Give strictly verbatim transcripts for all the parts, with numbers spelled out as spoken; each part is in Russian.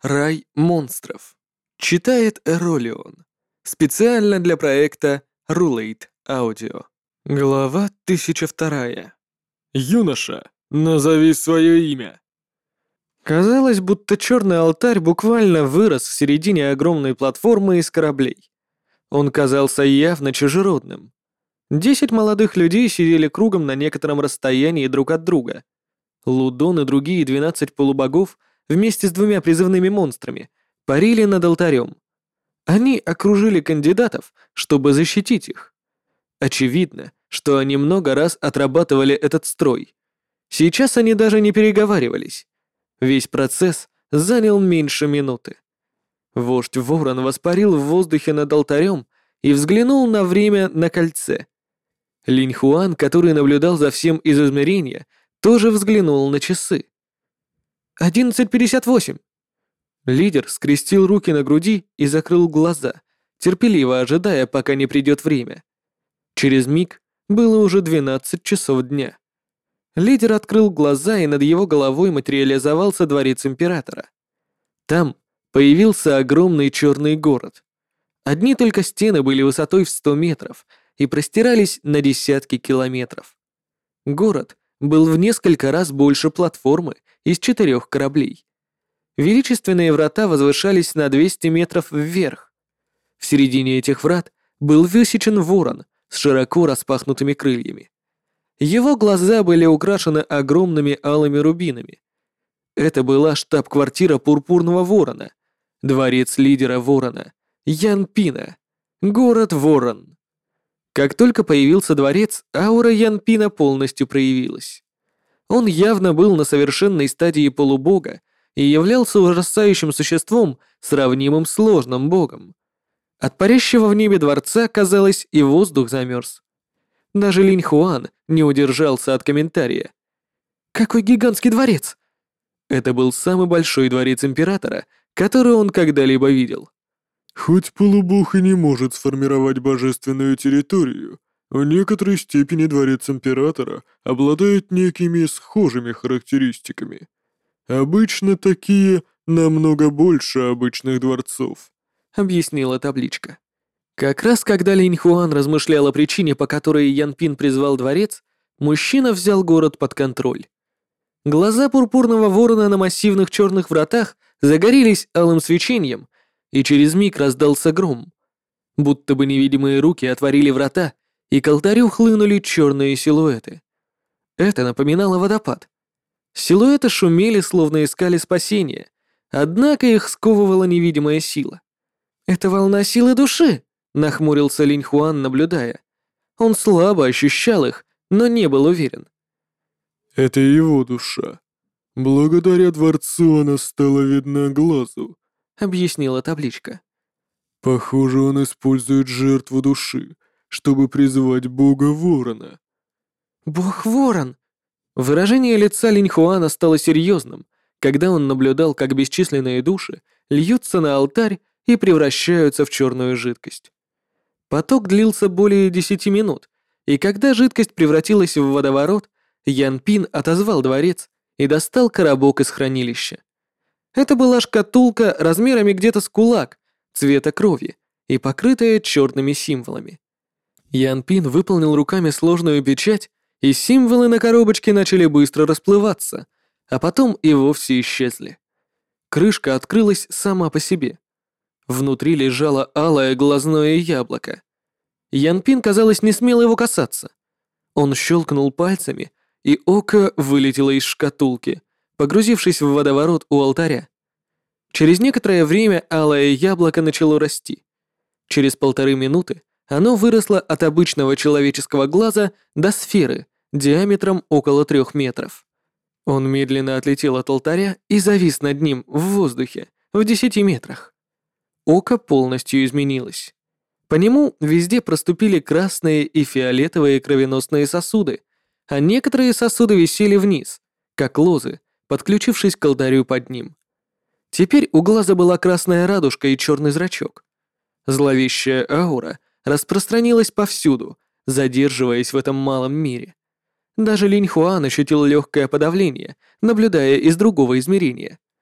Рай монстров. Читает Эролион. Специально для проекта Rulate Audio. Глава тысяча вторая. Юноша, назови свое имя. Казалось, будто черный алтарь буквально вырос в середине огромной платформы из кораблей. Он казался явно чужеродным. Десять молодых людей сидели кругом на некотором расстоянии друг от друга. Лудон и другие двенадцать полубогов вместе с двумя призывными монстрами парили над алтарем. Они окружили кандидатов, чтобы защитить их. Очевидно, что они много раз отрабатывали этот строй. Сейчас они даже не переговаривались. Весь процесс занял меньше минуты. Вождь Ворон воспарил в воздухе над алтарем и взглянул на время на кольце. Линь Хуан, который наблюдал за всем из измерения, тоже взглянул на часы. «Одиннадцать пятьдесят восемь». Лидер скрестил руки на груди и закрыл глаза, терпеливо ожидая, пока не придет время. Через миг было уже двенадцать часов дня. Лидер открыл глаза, и над его головой материализовался дворец императора. Там появился огромный черный город. Одни только стены были высотой в сто метров и простирались на десятки километров. Город был в несколько раз больше платформы из четырех кораблей. Величественные врата возвышались на двести метров вверх. В середине этих врат был высечен ворон с широко распахнутыми крыльями. Его глаза были украшены огромными алыми рубинами. Это была штаб-квартира Пурпурного Ворона, дворец лидера Ворона, Ян Пина, город Ворон. Как только появился дворец, аура Ян Пина полностью проявилась. Он явно был на совершенной стадии полубога и являлся ужасающим существом, сравнимым с сложным богом. От парящего в небе дворца, казалось, и воздух замерз. Даже Линь Хуан не удержался от комментария. «Какой гигантский дворец!» Это был самый большой дворец императора, который он когда-либо видел. Хоть полубог и не может сформировать божественную территорию, в некоторой степени дворец императора обладает некими схожими характеристиками. Обычно такие намного больше обычных дворцов, объяснила табличка. Как раз когда Линь Хуан размышлял о причине, по которой Ян Пин призвал дворец, мужчина взял город под контроль. Глаза Пурпурного Ворона на массивных черных вратах загорелись алым свечением, и через миг раздался гром. Будто бы невидимые руки отворили врата, и к алтарю хлынули черные силуэты. Это напоминало водопад. Силуэты шумели, словно искали спасения, однако их сковывала невидимая сила. «Это волна силы души», — нахмурился Линь Хуан, наблюдая. Он слабо ощущал их, но не был уверен. это его душа. Благодаря дворцу она стала видна глазу, объяснила табличка. Похоже, он использует жертву души, чтобы призвать бога Ворона. «Бог Ворон!» Выражение лица Линь Хуана стало серьезным, когда он наблюдал, как бесчисленные души льются на алтарь и превращаются в черную жидкость. Поток длился более десяти минут, и когда жидкость превратилась в водоворот, Ян Пин отозвал дворец и достал коробок из хранилища. Это была шкатулка размерами где-то с кулак, цвета крови и покрытая черными символами. Ян Пин выполнил руками сложную печать, и символы на коробочке начали быстро расплываться, а потом и вовсе исчезли. Крышка открылась сама по себе. Внутри лежало алое глазное яблоко. Ян Пин, казалось, не смел его касаться. Он щелкнул пальцами, и око вылетело из шкатулки, погрузившись в водоворот у алтаря. Через некоторое время алое яблоко начало расти. Через полторы минуты оно выросло от обычного человеческого глаза до сферы диаметром около трех метров. Он медленно отлетел от алтаря и завис над ним в воздухе в десяти метрах. Око полностью изменилось. По нему везде проступили красные и фиолетовые кровеносные сосуды, а некоторые сосуды висели вниз, как лозы, подключившись к алтарю под ним. Теперь у глаза была красная радужка и черный зрачок. Зловещая аура распространилась повсюду, задерживаясь в этом малом мире. Даже Линь Хуан ощутил легкое подавление, наблюдая из другого измерения.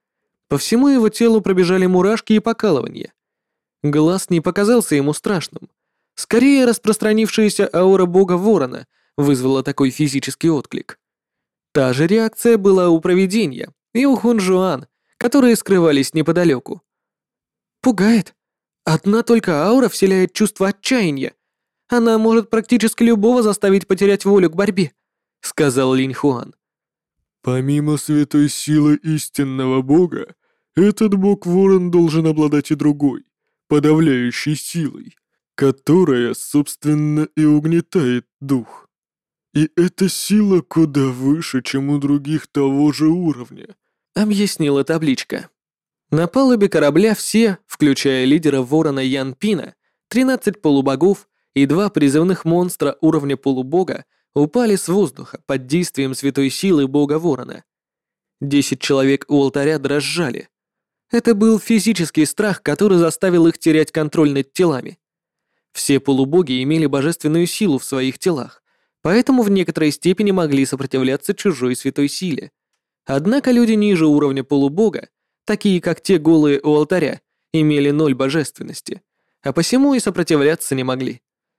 По всему его телу пробежали мурашки и покалывания. Глаз не показался ему страшным. Скорее, распространившаяся аура бога Ворона вызвала такой физический отклик. Та же реакция была у Провидения и у Хунжуан, которые скрывались неподалеку. «Пугает. Одна только аура вселяет чувство отчаяния. Она может практически любого заставить потерять волю к борьбе», — сказал Линь Хуан. Помимо святой силы истинного бога, этот бог-ворон должен обладать и другой, подавляющей силой, которая, собственно, и угнетает дух. И эта сила куда выше, чем у других того же уровня, — объяснила табличка. На палубе корабля все, включая лидера ворона Ян Пина, тринадцать полубогов и два призывных монстра уровня полубога, упали с воздуха под действием святой силы бога ворона. Десять человек у алтаря дрожали. Это был физический страх, который заставил их терять контроль над телами. Все полубоги имели божественную силу в своих телах, поэтому в некоторой степени могли сопротивляться чужой святой силе. Однако люди ниже уровня полубога, такие как те голые у алтаря, имели ноль божественности, а посему и сопротивляться не могли.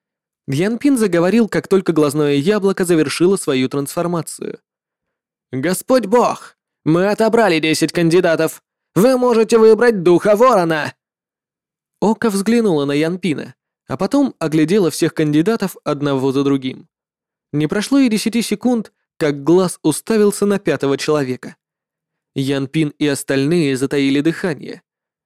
Ян Пин заговорил, как только глазное яблоко завершило свою трансформацию. «Господь Бог, мы отобрали десять кандидатов. Вы можете выбрать Духа Ворона!» Око взглянула на Ян Пина, а потом оглядела всех кандидатов одного за другим. Не прошло и десяти секунд, как глаз уставился на пятого человека. Ян Пин и остальные затаили дыхание.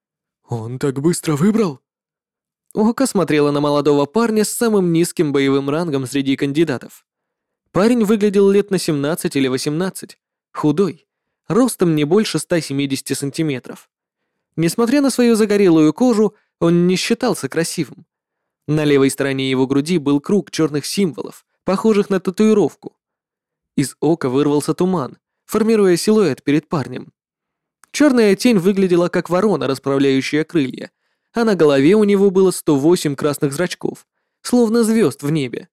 «Он так быстро выбрал?» Око смотрела на молодого парня с самым низким боевым рангом среди кандидатов. Парень выглядел лет на семнадцать или восемнадцать, худой, ростом не больше ста семидесяти сантиметров. Несмотря на свою загорелую кожу, он не считался красивым. На левой стороне его груди был круг черных символов, похожих на татуировку. Из ока вырвался туман, формируя силуэт перед парнем. Черная тень выглядела как ворона, расправляющая крылья, а на голове у него было сто восемь красных зрачков, словно звезд в небе.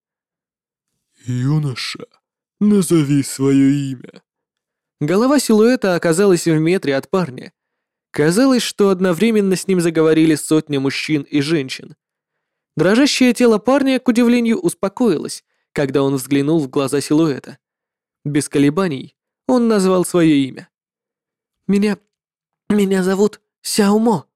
«Юноша, назови свое имя». Голова силуэта оказалась в метре от парня. Казалось, что одновременно с ним заговорили сотни мужчин и женщин. Дрожащее тело парня, к удивлению, успокоилось, когда он взглянул в глаза силуэта. Без колебаний он назвал свое имя. «Меня... меня зовут Сяомо».